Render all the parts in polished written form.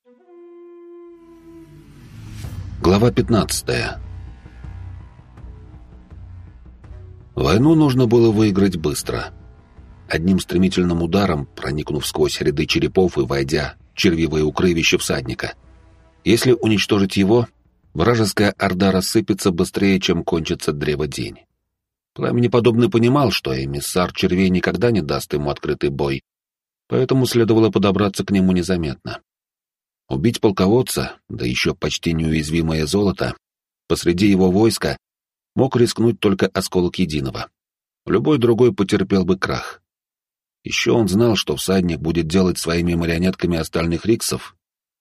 Глава 15. Войну нужно было выиграть быстро. Одним стремительным ударом, проникнув сквозь ряды черепов и войдя в червивое укрывище всадника. Если уничтожить его, вражеская орда рассыпется быстрее, чем кончится древодень. Пламенеподобный понимал, что эмиссар червей никогда не даст ему открытый бой, поэтому следовало подобраться к нему незаметно. Убить полководца, да еще почти неуязвимое золото, посреди его войска мог рискнуть только осколок единого. Любой другой потерпел бы крах. Еще он знал, что всадник будет делать своими марионетками остальных риксов.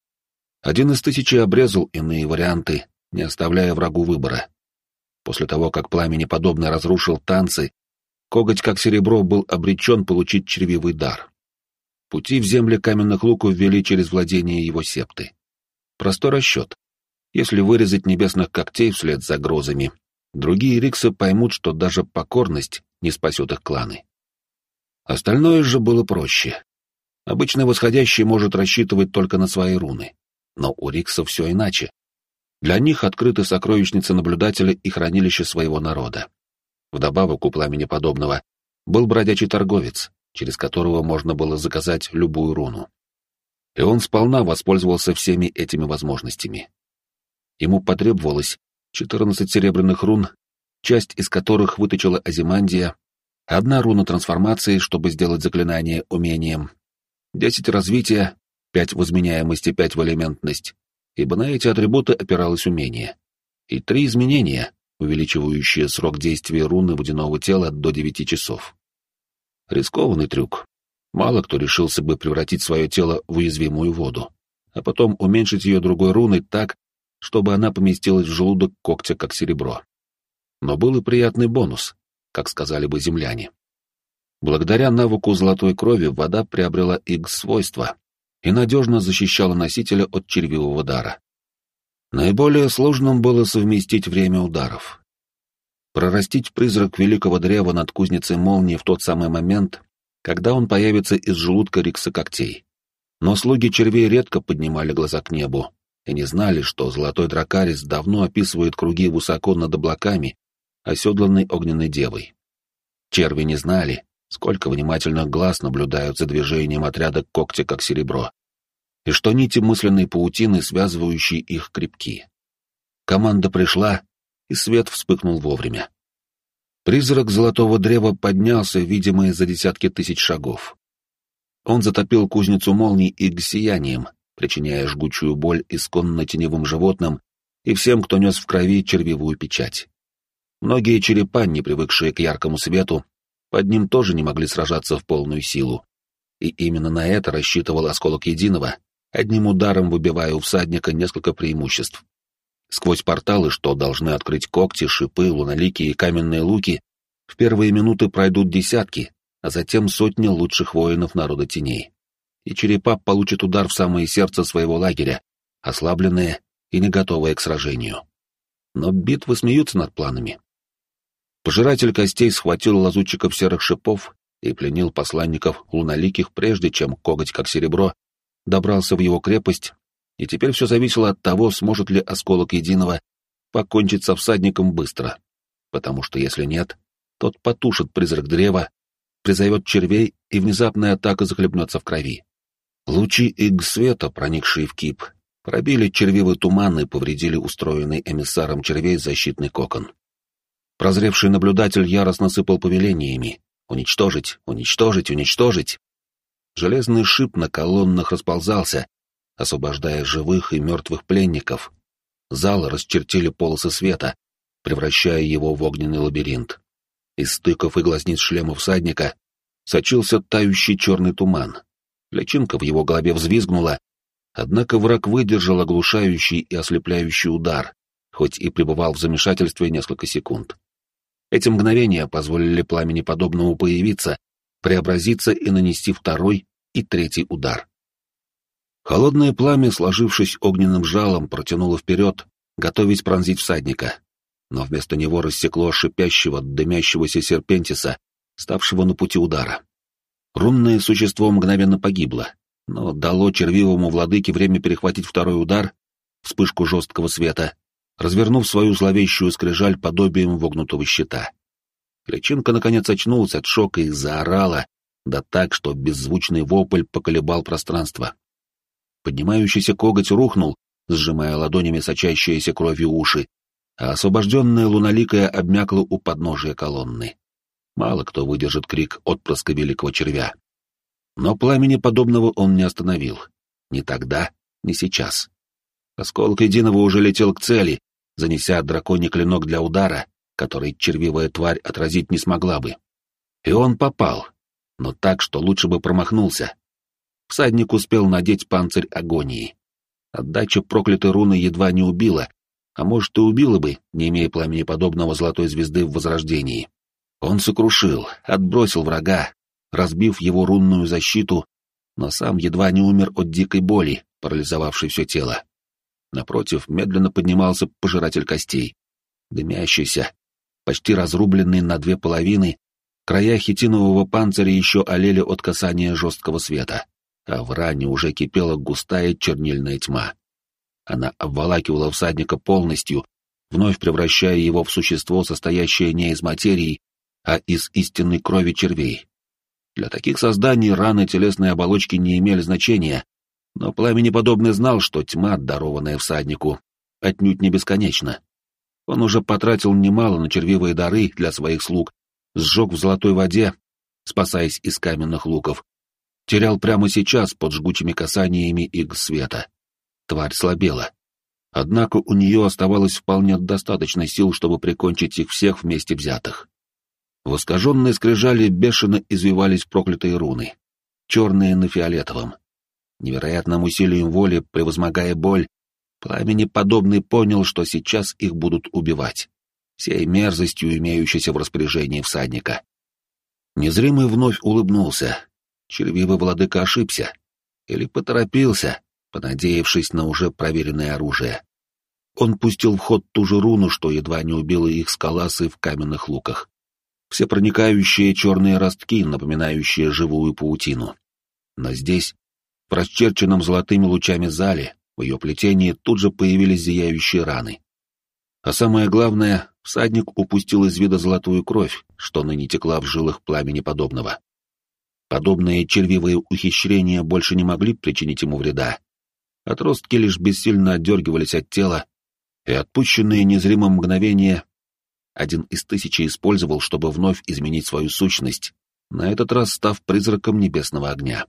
Один из 1000 обрезал иные варианты, не оставляя врагу выбора. После того, как пламенеподобный разрушил танцы, коготь как серебро был обречен получить червивый дар. Пути в земли каменных луков вели через владение его септы. Простой расчет. Если вырезать небесных когтей вслед за грозами, другие риксы поймут, что даже покорность не спасет их кланы. Остальное же было проще. Обычный восходящий может рассчитывать только на свои руны. Но у риксов все иначе. Для них открыты сокровищницы наблюдателя и хранилища своего народа. Вдобавок у пламенеподобного был бродячий торговец, через которого можно было заказать любую руну. И он сполна воспользовался всеми этими возможностями. Ему потребовалось 14 серебряных рун, часть из которых выточила Азимандия, 1 руна трансформации, чтобы сделать заклинание умением, 10 развития, 5 в изменяемости, 5 в элементность, ибо на эти атрибуты опиралось умение, и 3 изменения, увеличивающие срок действия руны водяного тела до 9 часов. Рискованный трюк. Мало кто решился бы превратить свое тело в уязвимую воду, а потом уменьшить ее другой руной так, чтобы она поместилась в желудок когтя как серебро. Но был и приятный бонус, как сказали бы земляне. Благодаря навыку золотой крови вода приобрела X-свойства и надежно защищала носителя от червивого дара. Наиболее сложным было совместить время ударов. Прорастить призрак великого древа над кузницей молнии в тот самый момент, когда он появится из желудка рикса когтей. Но слуги червей редко поднимали глаза к небу и не знали, что золотой дракарис давно описывает круги высоко над облаками, оседланной огненной девой. Черви не знали, сколько внимательных глаз наблюдают за движением отряда когтя как серебро, и что нити мысленной паутины, связывающие их, крепки. Команда пришла, и свет вспыхнул вовремя. Призрак золотого древа поднялся, видимый за десятки тысяч шагов. Он затопил кузницу молний X-сиянием, причиняя жгучую боль исконно теневым животным и всем, кто нес в крови червивую печать. Многие черепа, не привыкшие к яркому свету, под ним тоже не могли сражаться в полную силу, и именно на это рассчитывал осколок единого, одним ударом выбивая у всадника несколько преимуществ. Сквозь порталы, что должны открыть когти, шипы, лунолики и каменные луки, в первые минуты пройдут десятки, а затем сотни лучших воинов народа теней. И черепа получат удар в самое сердце своего лагеря, ослабленные и не готовые к сражению. Но битвы смеются над планами. Пожиратель костей схватил лазутчиков серых шипов и пленил посланников луноликих, прежде чем коготь как серебро добрался в его крепость, и теперь все зависело от того, сможет ли осколок единого покончить со всадником быстро, потому что если нет, тот потушит призрак древа, призовет червей, и внезапная атака захлебнется в крови. Лучи X-света, проникшие в кип, пробили червивый туман и повредили устроенный эмиссаром червей защитный кокон. Прозревший наблюдатель яростно сыпал повелениями: «Уничтожить! Уничтожить! Уничтожить!» Железный шип на колоннах расползался, освобождая живых и мертвых пленников. Зал расчертили полосы света, превращая его в огненный лабиринт. Из стыков и глазниц шлема всадника сочился тающий черный туман. Личинка в его голове взвизгнула, однако враг выдержал оглушающий и ослепляющий удар, хоть и пребывал в замешательстве несколько секунд. Эти мгновения позволили пламенеподобному появиться, преобразиться и нанести второй и третий удар. Холодное пламя, сложившись огненным жалом, протянуло вперед, готовясь пронзить всадника, но вместо него рассекло шипящего, дымящегося серпентиса, ставшего на пути удара. Рунное существо мгновенно погибло, но дало червивому владыке время перехватить второй удар, вспышку жесткого света, развернув свою зловещую скрижаль подобием вогнутого щита. Личинка наконец очнулся от шока и заорала, да так, что беззвучный вопль поколебал пространство. Поднимающийся коготь рухнул, сжимая ладонями сочащиеся кровью уши, а освобожденная луналикая обмякла у подножия колонны. Мало кто выдержит крик отпрыска великого червя. Но пламени подобного он не остановил. Ни тогда, ни сейчас. Осколок единого уже летел к цели, занеся драконий клинок для удара, который червивая тварь отразить не смогла бы. И он попал, но так, что лучше бы промахнулся. Всадник успел надеть панцирь агонии. Отдача проклятой руны едва не убила, а может и убила бы, не имея пламени подобного золотой звезды в возрождении. Он сокрушил, отбросил врага, разбив его рунную защиту, но сам едва не умер от дикой боли, парализовавшей все тело. Напротив медленно поднимался пожиратель костей. Дымящийся, почти разрубленный на две половины, края хитинового панциря еще олели от касания жесткого света, а в ране уже кипела густая чернильная тьма. Она обволакивала всадника полностью, вновь превращая его в существо, состоящее не из материи, а из истинной крови червей. Для таких созданий раны телесной оболочки не имели значения, но пламенеподобный знал, что тьма, дарованная всаднику, отнюдь не бесконечна. Он уже потратил немало на червивые дары для своих слуг, сжег в золотой воде, спасаясь из каменных луков, терял прямо сейчас под жгучими касаниями игл света. Тварь слабела. Однако у нее оставалось вполне достаточно сил, чтобы прикончить их всех вместе взятых. В искаженной скрижали бешено извивались проклятые руны, черные на фиолетовом. Невероятным усилием воли, превозмогая боль, пламенеподобный понял, что сейчас их будут убивать, всей мерзостью, имеющейся в распоряжении всадника. Незримый вновь улыбнулся. Червивый владыка ошибся. Или поторопился, понадеявшись на уже проверенное оружие. Он пустил в ход ту же руну, что едва не убила их скаласы в каменных луках. Всепроникающие черные ростки, напоминающие живую паутину. Но здесь, в расчерченном золотыми лучами зале, в ее плетении тут же появились зияющие раны. А самое главное, всадник упустил из вида золотую кровь, что ныне текла в жилах пламени подобного. Подобные червивые ухищрения больше не могли причинить ему вреда. Отростки лишь бессильно отдергивались от тела, и отпущенные незримым мгновения один из тысячи использовал, чтобы вновь изменить свою сущность, на этот раз став призраком небесного огня.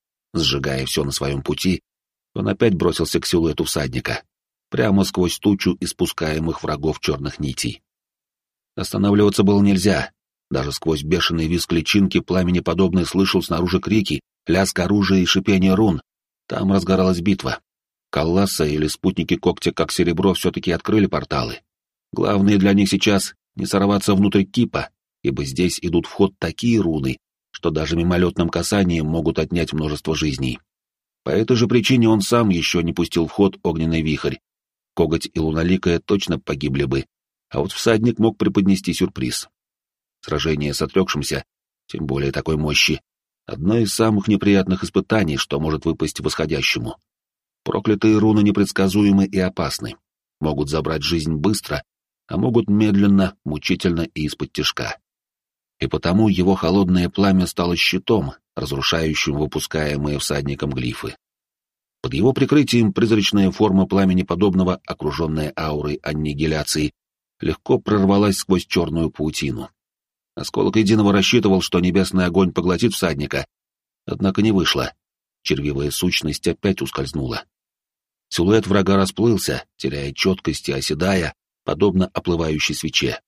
Сжигая все на своем пути, он опять бросился к силуэту всадника, прямо сквозь тучу испускаемых врагов черных нитей. Останавливаться было нельзя. Даже сквозь бешеный визг личинки пламенеподобный слышал снаружи крики, лязг оружия и шипение рун. Там разгоралась битва. Колласса или спутники когтя, как серебро, все-таки открыли порталы. Главное для них сейчас не сорваться внутрь кипа, ибо здесь идут в ход такие руны, что даже мимолетным касанием могут отнять множество жизней. По этой же причине он сам еще не пустил в ход огненный вихрь. Коготь и луналикая точно погибли бы, а вот всадник мог преподнести сюрприз. Сражение с отрекшимся, тем более такой мощи, одно из самых неприятных испытаний, что может выпасть восходящему. Проклятые руны непредсказуемы и опасны, могут забрать жизнь быстро, а могут медленно, мучительно и из-под тишка. И потому его холодное пламя стало щитом, разрушающим выпускаемые всадником глифы. Под его прикрытием призрачная форма пламени подобного, окруженная аурой аннигиляции, легко прорвалась сквозь черную паутину. Осколок единого рассчитывал, что небесный огонь поглотит всадника, однако не вышло. Червивая сущность опять ускользнула. Силуэт врага расплылся, теряя четкость и оседая, подобно оплывающей свече.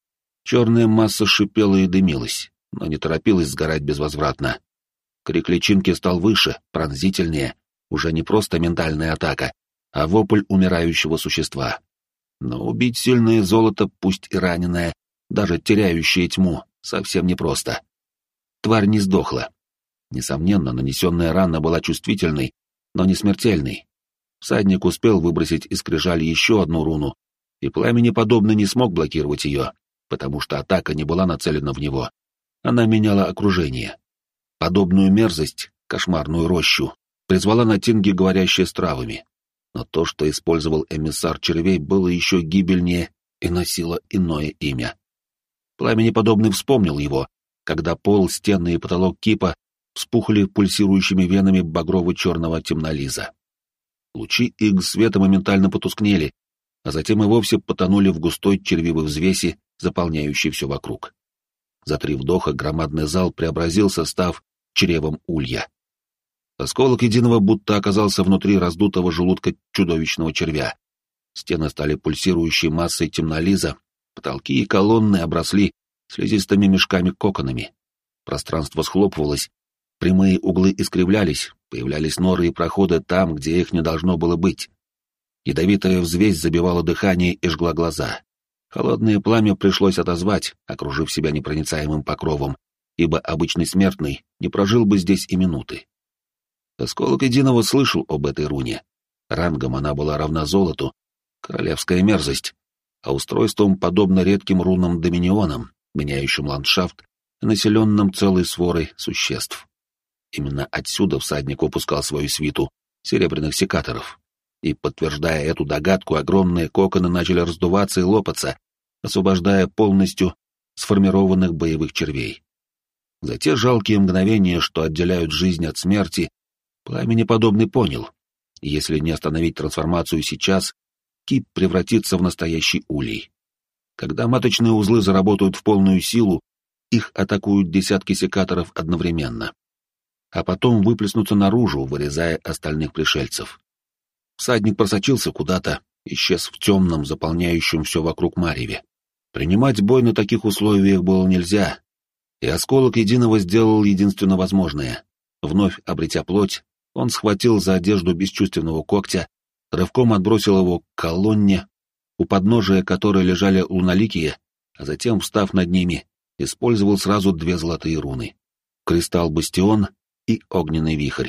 Черная масса шипела и дымилась, но не торопилась сгорать безвозвратно. Крик личинки стал выше, пронзительнее, уже не просто ментальная атака, а вопль умирающего существа. Но убить сильное золото, пусть и раненое, даже теряющее тьму, совсем непросто. Тварь не сдохла. Несомненно, нанесенная рана была чувствительной, но не смертельной. Всадник успел выбросить из скрижали еще одну руну, и пламенеподобно не смог блокировать ее, потому что атака не была нацелена в него. Она меняла окружение. Подобную мерзость, кошмарную рощу, призвала на Тинге говорящее с травами. Но то, что использовал эмиссар червей, было еще гибельнее и носило иное имя. Пламенеподобный вспомнил его, когда пол, стены и потолок кипа вспухли пульсирующими венами багрово-черного темнолиза. Лучи их света моментально потускнели, а затем и вовсе потонули в густой червивой взвеси, заполняющей все вокруг. За 3 вдоха громадный зал преобразился, став чревом улья. Осколок единого будто оказался внутри раздутого желудка чудовищного червя. Стены стали пульсирующей массой темнолиза, потолки и колонны обросли слизистыми мешками-коконами. Пространство схлопывалось, прямые углы искривлялись, появлялись норы и проходы там, где их не должно было быть. Ядовитая взвесь забивала дыхание и жгла глаза. Холодное пламя пришлось отозвать, окружив себя непроницаемым покровом, ибо обычный смертный не прожил бы здесь и минуты. Осколок единого слышал об этой руне. Рангом она была равна золоту, королевская мерзость, а устройством подобно редким рунам-доминионам, меняющим ландшафт и населенным целой сворой существ. Именно отсюда всадник выпускал свою свиту серебряных секаторов. И, подтверждая эту догадку, огромные коконы начали раздуваться и лопаться, освобождая полностью сформированных боевых червей. За те жалкие мгновения, что отделяют жизнь от смерти, Пламенеподобный понял, если не остановить трансформацию сейчас, кип превратится в настоящий улей. Когда маточные узлы заработают в полную силу, их атакуют десятки секаторов одновременно, а потом выплеснутся наружу, вырезая остальных пришельцев. Всадник просочился куда-то, исчез в темном, заполняющем все вокруг мареве. Принимать бой на таких условиях было нельзя, и осколок единого сделал единственно возможное. Вновь обретя плоть, он схватил за одежду бесчувственного когтя, рывком отбросил его к колонне, у подножия которой лежали луналикие, а затем, встав над ними, использовал сразу 2 золотые руны — кристалл-бастион и огненный вихрь.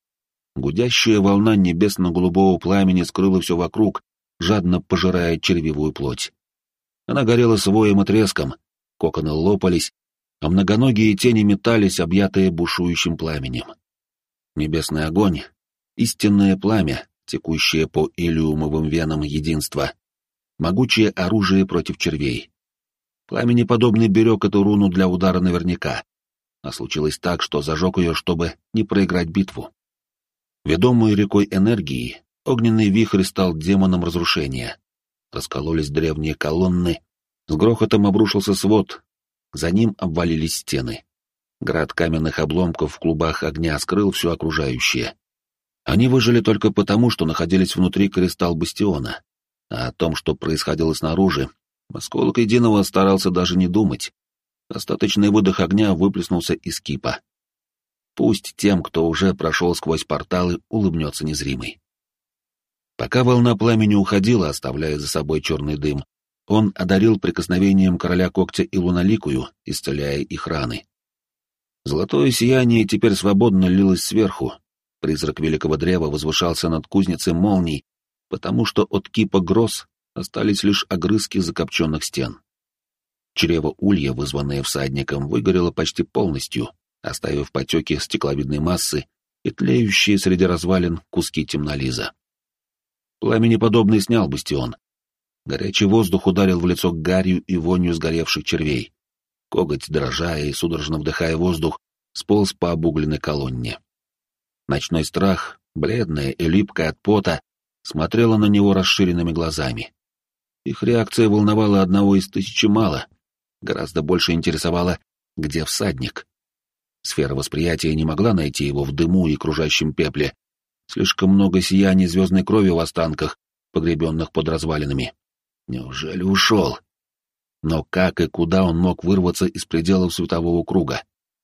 Гудящая волна небесно-голубого пламени скрыла все вокруг, жадно пожирая червивую плоть. Она горела с воем и треском, коконы лопались, а многоногие тени метались, объятые бушующим пламенем. Небесный огонь, истинное пламя, текущее по илиумовым венам единства, могучее оружие против червей. Пламенеподобный берег эту руну для удара наверняка, а случилось так, что зажег ее, чтобы не проиграть битву. Ведомый рекой энергии, огненный вихрь стал демоном разрушения. Раскололись древние колонны, с грохотом обрушился свод, за ним обвалились стены. Град каменных обломков в клубах огня скрыл все окружающее. Они выжили только потому, что находились внутри кристалл-бастиона, а о том, что происходило снаружи, осколок единого старался даже не думать. Остаточный выдох огня выплеснулся из кипа. Пусть тем, кто уже прошел сквозь порталы, улыбнется незримый. Пока волна пламени уходила, оставляя за собой черный дым, он одарил прикосновением короля когтя и луналикую, исцеляя их раны. Золотое сияние теперь свободно лилось сверху. Призрак великого древа возвышался над кузницей молний, потому что от кипа гроз остались лишь огрызки закопченных стен. Чрево улья, вызванное всадником, выгорело почти полностью, оставив потеки стекловидной массы и тлеющие среди развалин куски темнолиза. Пламенеподобный снял бастион. Горячий воздух ударил в лицо гарью и вонью сгоревших червей. Коготь, дрожа и судорожно вдыхая воздух, сполз по обугленной колонне. Ночной страх, бледная и липкая от пота, смотрела на него расширенными глазами. Их реакция волновала одного из 1000 мало, гораздо больше интересовала, где всадник. Сфера восприятия не могла найти его в дыму и кружащем пепле. Слишком много сияний звездной крови в останках, погребенных под развалинами. Неужели ушел? Но как и куда он мог вырваться из пределов светового круга?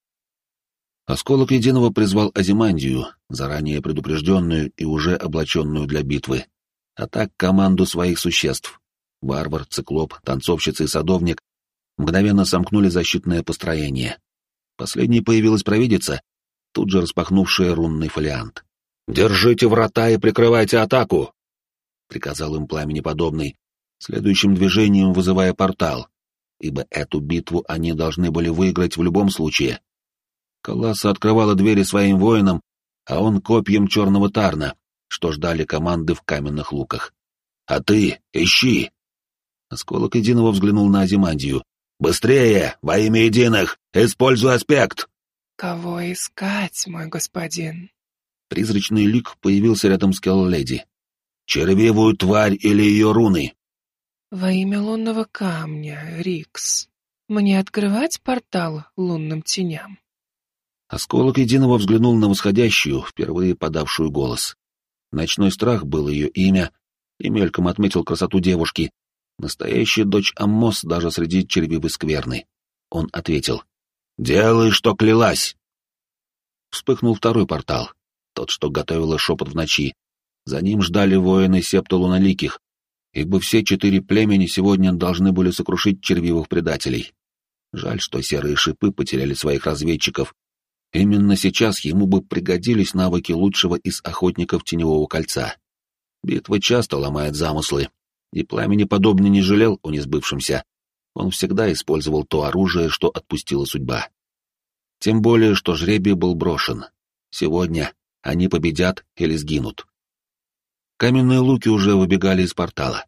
Осколок единого призвал Азимандию, заранее предупрежденную и уже облаченную для битвы, а так команду своих существ. Варвар, циклоп, танцовщица и садовник мгновенно сомкнули защитное построение. Последней появилась провидица, тут же распахнувшая рунный фолиант. «Держите врата и прикрывайте атаку!» — приказал им Пламенеподобный, следующим движением вызывая портал, ибо эту битву они должны были выиграть в любом случае. Коласса открывала двери своим воинам, а он копьем черного тарна, что ждали команды в каменных луках. «А ты ищи!» Осколок Единого взглянул на Азимандию. «Быстрее! Во имя Единых! Используй аспект!» «Кого искать, мой господин?» Призрачный лик появился рядом с Келл-леди. «Червивую тварь или ее руны?» «Во имя лунного камня, Рикс, мне открывать портал лунным теням?» Осколок Единого взглянул на восходящую, впервые подавшую голос. Ночной страх был ее имя, и мельком отметил красоту девушки. Настоящая дочь Аммос даже среди червивой скверны. Он ответил: «Делай, что клялась!» Вспыхнул второй портал, тот, что готовила шепот в ночи. За ним ждали воины септа луноликих, ибо все 4 племени сегодня должны были сокрушить червивых предателей. Жаль, что серые шипы потеряли своих разведчиков. Именно сейчас ему бы пригодились навыки лучшего из охотников Теневого кольца. Битва часто ломает замыслы, и Пламени подобно не жалел о несбывшемся. Он всегда использовал то оружие, что отпустила судьба. Тем более, что жребий был брошен. Сегодня они победят или сгинут. Каменные луки уже выбегали из портала.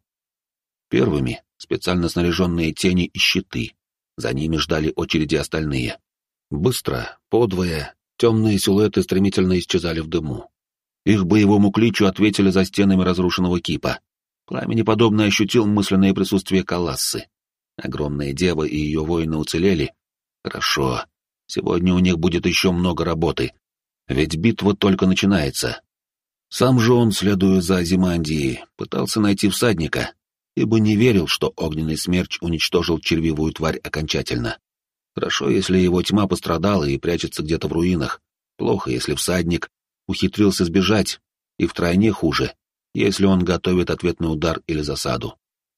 Первыми специально снаряженные тени и щиты. За ними ждали очереди остальные. Быстро, подвое, темные силуэты стремительно исчезали в дыму. Их боевому кличу ответили за стенами разрушенного кипа. Пламени подобно ощутил мысленное присутствие Калассы. Огромная дева и ее воины уцелели. Хорошо. Сегодня у них будет еще много работы. Ведь битва только начинается. Сам же он, следуя за Азимандией, пытался найти всадника, ибо не верил, что огненный смерч уничтожил червивую тварь окончательно. Хорошо, если его тьма пострадала и прячется где-то в руинах. Плохо, если всадник ухитрился сбежать, и втройне хуже, если он готовит ответный удар или засаду.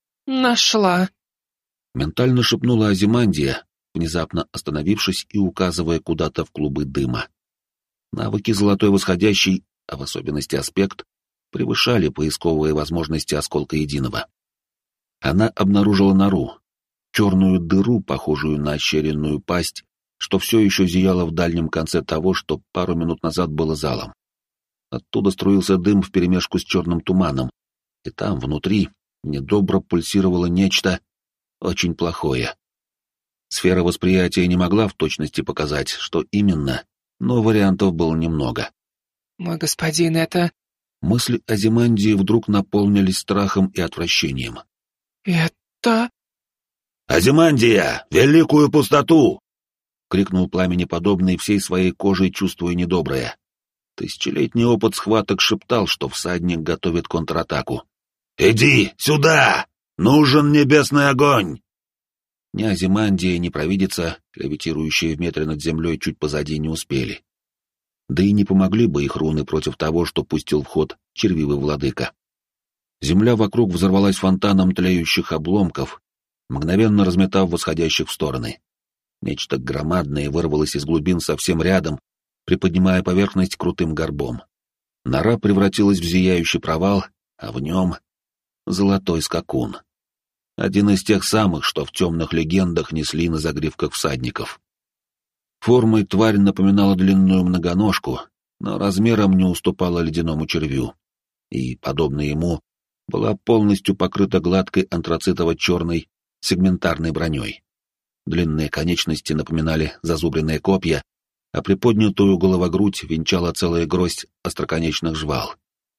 «Нашла!» Ментально шепнула Азимандия, внезапно остановившись и указывая куда-то в клубы дыма. Навыки Золотой Восходящей, а в особенности аспект, превышали поисковые возможности Осколка Единого. Она обнаружила нору, черную дыру, похожую на ощеренную пасть, что все еще зияло в дальнем конце того, что пару минут назад было залом. Оттуда струился дым вперемешку с черным туманом, и там, внутри, недобро пульсировало нечто очень плохое. Сфера восприятия не могла в точности показать, что именно, но вариантов было немного. «Мой господин, это...» Мысли Азимандии вдруг наполнились страхом и отвращением. «Это...» «Азимандия! Великую пустоту!» — крикнул Пламенеподобный, всей своей кожей чувствуя недоброе. Тысячелетний опыт схваток шептал, что всадник готовит контратаку. «Иди сюда! Нужен небесный огонь!» Ни Азимандия, ни провидица, левитирующие в метре над землей чуть позади, не успели. Да и не помогли бы их руны против того, что пустил в ход червивый владыка. Земля вокруг взорвалась фонтаном тлеющих обломков, мгновенно разметав восходящих в стороны. Нечто громадное вырвалось из глубин совсем рядом, приподнимая поверхность крутым горбом. Нора превратилась в зияющий провал, а в нем — золотой скакун. Один из тех самых, что в темных легендах несли на загривках всадников. Формой тварь напоминала длинную многоножку, но размером не уступала ледяному червю. И, подобно ему, была полностью покрыта гладкой антрацитово-черной сегментарной броней. Длинные конечности напоминали зазубренные копья, а приподнятую головогрудь венчала целая гроздь остроконечных жвал.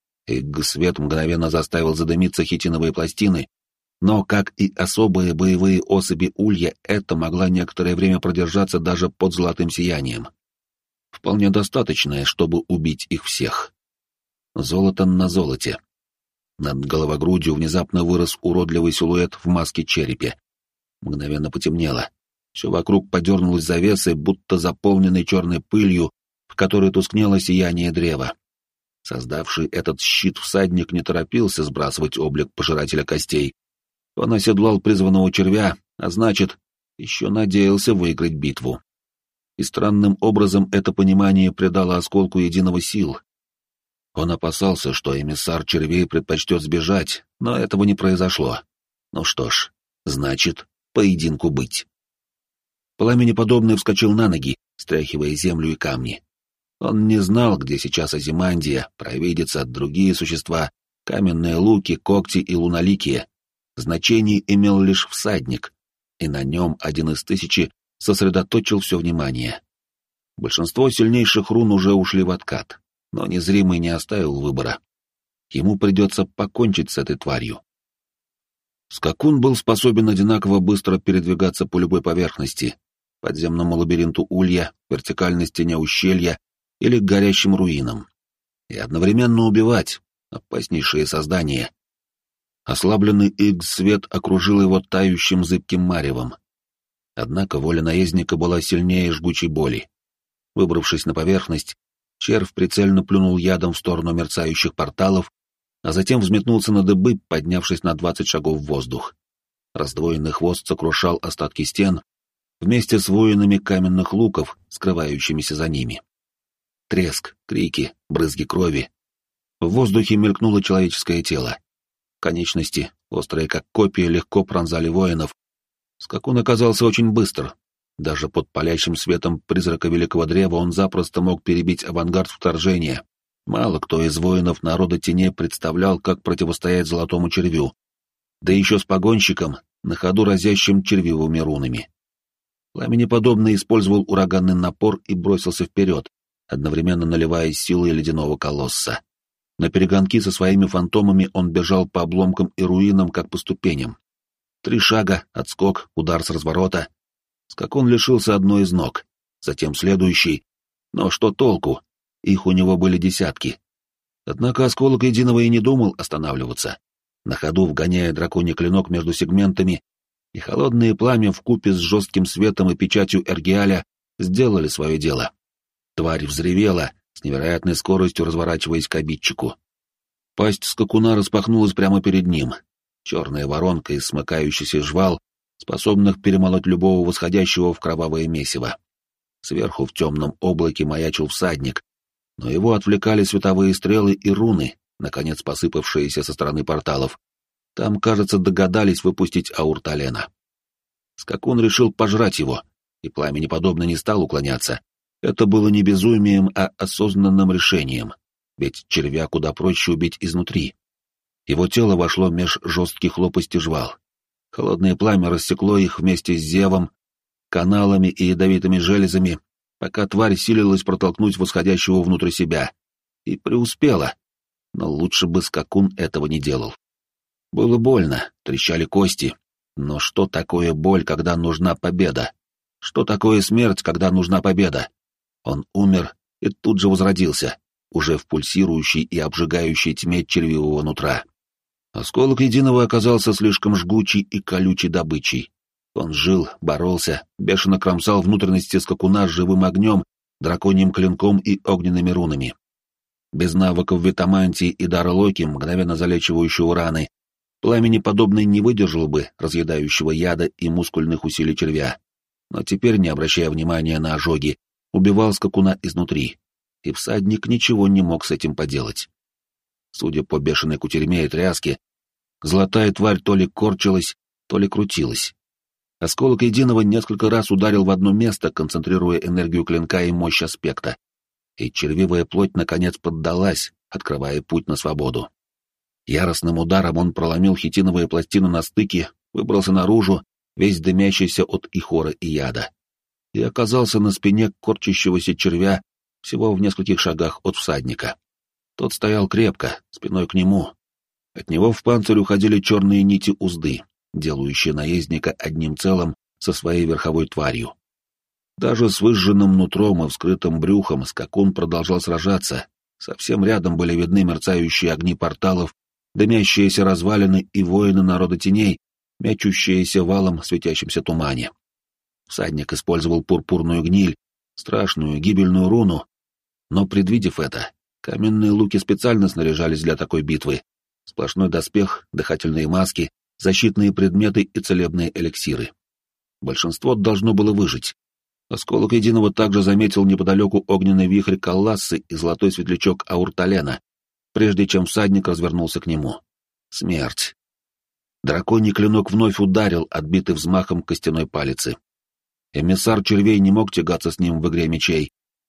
Свет мгновенно заставил задымиться хитиновые пластины, но, как и особые боевые особи улья, это могла некоторое время продержаться даже под золотым сиянием. Вполне достаточное, чтобы убить их всех. Золото на золоте. Над головогрудью внезапно вырос уродливый силуэт в маске-черепе. Мгновенно потемнело. Все вокруг подернулось завесой, будто заполненной черной пылью, в которой тускнело сияние древа. Создавший этот щит всадник не торопился сбрасывать облик пожирателя костей. Он оседлал призванного червя, а значит, еще надеялся выиграть битву. И странным образом это понимание придало Осколку Единого сил. Он опасался, что эмиссар червей предпочтет сбежать, но этого не произошло. Ну что ж, значит, поединку быть. Пламенеподобный вскочил на ноги, стряхивая землю и камни. Он не знал, где сейчас Азимандия, провидица, другие существа, каменные луки, когти и луналикие. Значение имел лишь всадник, и на нем один из 1000 сосредоточил все внимание. Большинство сильнейших рун уже ушли в откат, но незримый не оставил выбора. Ему придется покончить с этой тварью. Скакун был способен одинаково быстро передвигаться по любой поверхности, подземному лабиринту улья, вертикальной стене ущелья или к горящим руинам, и одновременно убивать опаснейшие создания. Ослабленный Икс-свет окружил его тающим зыбким маревом. Однако воля наездника была сильнее жгучей боли. Выбравшись на поверхность, червь прицельно плюнул ядом в сторону мерцающих порталов, а затем взметнулся на дыбы, поднявшись на 20 шагов в воздух. Раздвоенный хвост сокрушал остатки стен вместе с воинами каменных луков, скрывающимися за ними. Треск, крики, брызги крови. В воздухе мелькнуло человеческое тело. Конечности, острые как копья, легко пронзали воинов. Скакун оказался очень быстр. Даже под палящим светом призрака Великого Древа он запросто мог перебить авангард вторжения. Мало кто из воинов народа теней представлял, как противостоять золотому червю. Да еще с погонщиком, на ходу разящим червивыми рунами. Пламенеподобный использовал ураганный напор и бросился вперед, одновременно наливаясь силой ледяного колосса. На перегонки со своими фантомами он бежал по обломкам и руинам, как по ступеням. 3 шага, отскок, удар с разворота. Скакун лишился одной из ног, затем следующий. Но что толку? Их у него были десятки. Однако осколок единого и не думал останавливаться, на ходу вгоняя драконий клинок между сегментами, и холодное пламя вкупе с жестким светом и печатью Эргиаля сделали свое дело. Тварь взревела, с невероятной скоростью разворачиваясь к обидчику. Пасть скакуна распахнулась прямо перед ним. Черная воронка из смыкающийся жвал, способных перемолоть любого восходящего в кровавое месиво. Сверху в темном облаке маячил всадник, но его отвлекали световые стрелы и руны, наконец посыпавшиеся со стороны порталов. Там, кажется, догадались выпустить Аурталена. Скакун решил пожрать его, и пламенеподобно не стал уклоняться. Это было не безумием, а осознанным решением, ведь червя куда проще убить изнутри. Его тело вошло меж жестких лопастей жвал. Холодное пламя рассекло их вместе с зевом, каналами и ядовитыми железами, пока тварь силилась протолкнуть восходящего внутрь себя. И преуспела, но лучше бы скакун этого не делал. Было больно, трещали кости, но что такое боль, когда нужна победа? Что такое смерть, когда нужна победа? Он умер и тут же возродился, уже в пульсирующей и обжигающей тьме червивого нутра. Осколок единого оказался слишком жгучей и колючей добычей. Он жил, боролся, бешено кромсал внутренности скакуна живым огнем, драконьим клинком и огненными рунами. Без навыков витамантии и дара Локи, мгновенно залечивающего раны, пламенеподобный не выдержал бы разъедающего яда и мускульных усилий червя. Но теперь, не обращая внимания на ожоги, убивал скакуна изнутри, и всадник ничего не мог с этим поделать. Судя по бешеной кутерьме и тряске, золотая тварь то ли корчилась, то ли крутилась. Осколок единого несколько раз ударил в одно место, концентрируя энергию клинка и мощь аспекта, и червивая плоть наконец поддалась, открывая путь на свободу. Яростным ударом он проломил хитиновые пластины на стыке, выбрался наружу, весь дымящийся от ихора и яда, и оказался на спине корчащегося червя всего в нескольких шагах от всадника. Тот стоял крепко, спиной к нему. От него в панцирь уходили черные нити узды, делающие наездника одним целым со своей верховой тварью. Даже с выжженным нутром и вскрытым брюхом скакун продолжал сражаться. Совсем рядом были видны мерцающие огни порталов, дымящиеся развалины и воины народа теней, мячущиеся валом в светящемся тумане. Всадник использовал пурпурную гниль, страшную гибельную руну, но, предвидев это, каменные луки специально снаряжались для такой битвы. Сплошной доспех, дыхательные маски, защитные предметы и целебные эликсиры. Большинство должно было выжить. Осколок единого также заметил неподалеку огненный вихрь Калласы и золотой светлячок Аурталена, прежде чем всадник развернулся к нему. Смерть. Драконий клинок вновь ударил, отбитый взмахом костяной палицы. Эмиссар червей не мог тягаться с ним в игре мечей,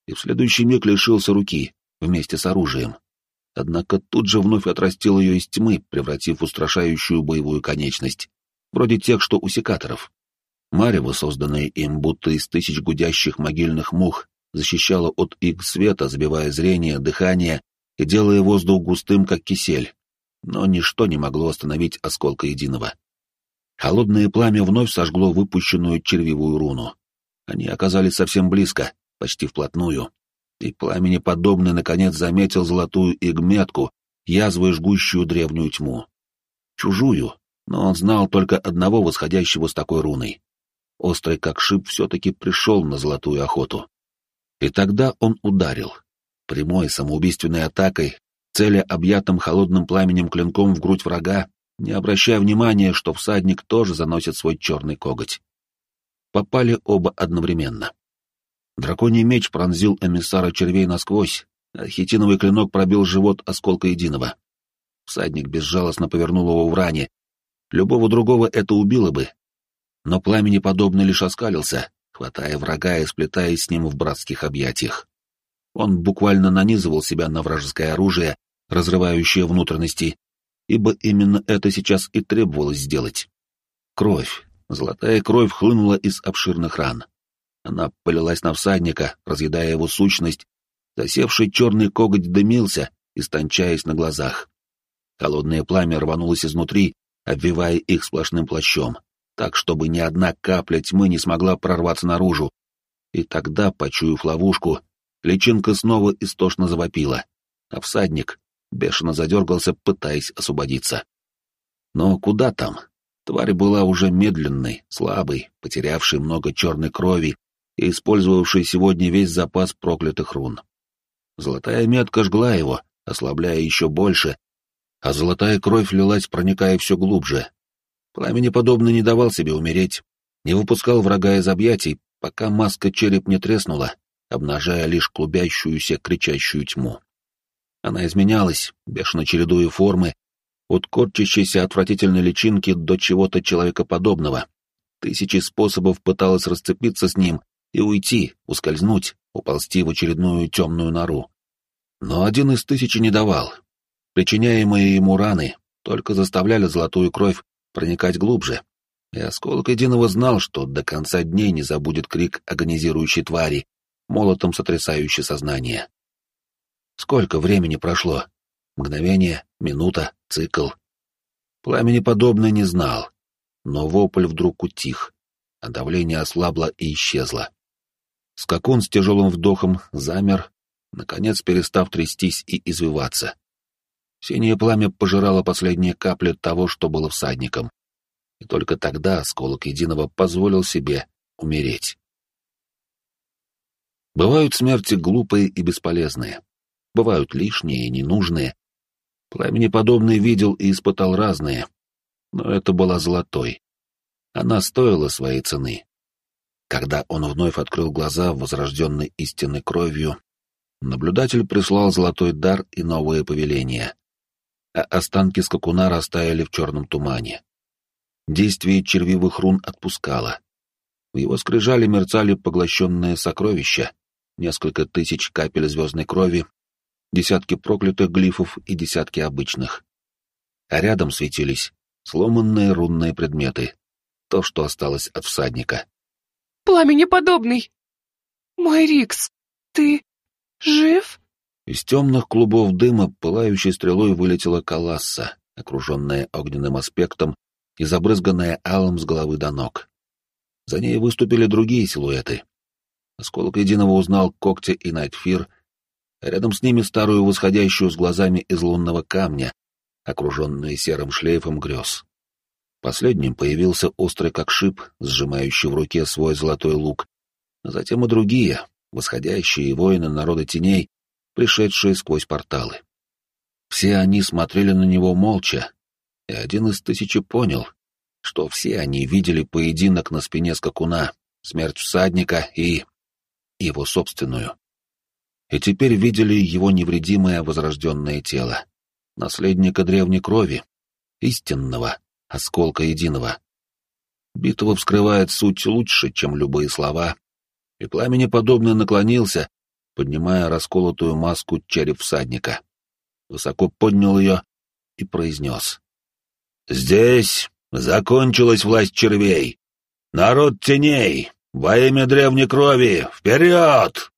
и в следующий миг лишился руки вместе с оружием. Однако тут же вновь отрастил ее из тьмы, превратив в устрашающую боевую конечность, вроде тех, что у секаторов. Марево, созданное им будто из тысяч гудящих могильных мух, защищало от их света, забивая зрение, дыхание и делая воздух густым, как кисель. Но ничто не могло остановить осколка единого. Холодное пламя вновь сожгло выпущенную червивую руну. Они оказались совсем близко, почти вплотную, и пламени подобный наконец заметил золотую игметку, язвой жгущую древнюю тьму. Чужую, но он знал только одного восходящего с такой руной. Острый как шип все-таки пришел на золотую охоту. И тогда он ударил. Прямой самоубийственной атакой, целя объятым холодным пламенем клинком в грудь врага, не обращая внимания, что всадник тоже заносит свой черный коготь. Попали оба одновременно. Драконий меч пронзил эмиссара червей насквозь, а хитиновый клинок пробил живот осколка единого. Всадник безжалостно повернул его в ране. Любого другого это убило бы. Но пламени подобный лишь оскалился, хватая врага и сплетаясь с ним в братских объятиях. Он буквально нанизывал себя на вражеское оружие, разрывающее внутренности, ибо именно это сейчас и требовалось сделать. Кровь, золотая кровь хлынула из обширных ран. Она полилась на всадника, разъедая его сущность. Засевший черный коготь дымился, истончаясь на глазах. Холодное пламя рванулось изнутри, обвивая их сплошным плащом, так, чтобы ни одна капля тьмы не смогла прорваться наружу. И тогда, почуяв ловушку, личинка снова истошно завопила, а всадник бешено задергался, пытаясь освободиться. Но куда там? Тварь была уже медленной, слабой, потерявшей много черной крови и использовавшей сегодня весь запас проклятых рун. Золотая метка жгла его, ослабляя еще больше, а золотая кровь лилась, проникая все глубже. Пламени подобно не давал себе умереть, не выпускал врага из объятий, пока маска череп не треснула, обнажая лишь клубящуюся, кричащую тьму. Она изменялась, бешено чередуя формы, от корчащейся отвратительной личинки до чего-то человекоподобного. Тысячи способов пыталась расцепиться с ним и уйти, ускользнуть, уползти в очередную темную нору. Но один из тысячи не давал. Причиняемые ему раны только заставляли золотую кровь проникать глубже, и осколок единого знал, что до конца дней не забудет крик агонизирующей твари, молотом сотрясающей сознание. Сколько времени прошло? Мгновение, минута, цикл. Пламени подобное не знал, но вопль вдруг утих, а давление ослабло и исчезло. Скакун с тяжелым вдохом замер, наконец перестав трястись и извиваться. Синее пламя пожирало последние капли того, что было всадником. И только тогда осколок единого позволил себе умереть. Бывают смерти глупые и бесполезные. Бывают лишние и ненужные. Пламени подобный видел и испытал разные. Но это была золотой. Она стоила своей цены. Когда он вновь открыл глаза, возрожденный истинной кровью, наблюдатель прислал золотой дар и новое повеление. А останки скакуна растаяли в черном тумане. Действие червивых рун отпускало. В его скрижали мерцали поглощенные сокровища, несколько тысяч капель звездной крови, десятки проклятых глифов и десятки обычных. А рядом светились сломанные рунные предметы, то, что осталось от всадника. «Пламенеподобный! Мой Рикс, ты жив?» Из темных клубов дыма пылающей стрелой вылетела Каласса, окруженная огненным аспектом и забрызганная алым с головы до ног. За ней выступили другие силуэты. Осколок единого узнал Когтя и Найтфир, а рядом с ними старую восходящую с глазами из лунного камня, окруженную серым шлейфом грез. Последним появился острый как шип, сжимающий в руке свой золотой лук, а затем и другие, восходящие воины народа теней, пришедшие сквозь порталы. Все они смотрели на него молча, и один из тысячи понял, что все они видели поединок на спине скакуна, смерть всадника и его собственную. И теперь видели его невредимое возрожденное тело, наследника древней крови, истинного, осколка единого. Битва вскрывает суть лучше, чем любые слова, и пламени подобно наклонился, поднимая расколотую маску череп всадника. Высоко поднял ее и произнес. «Здесь закончилась власть червей. Народ теней, во имя древней крови, вперед!»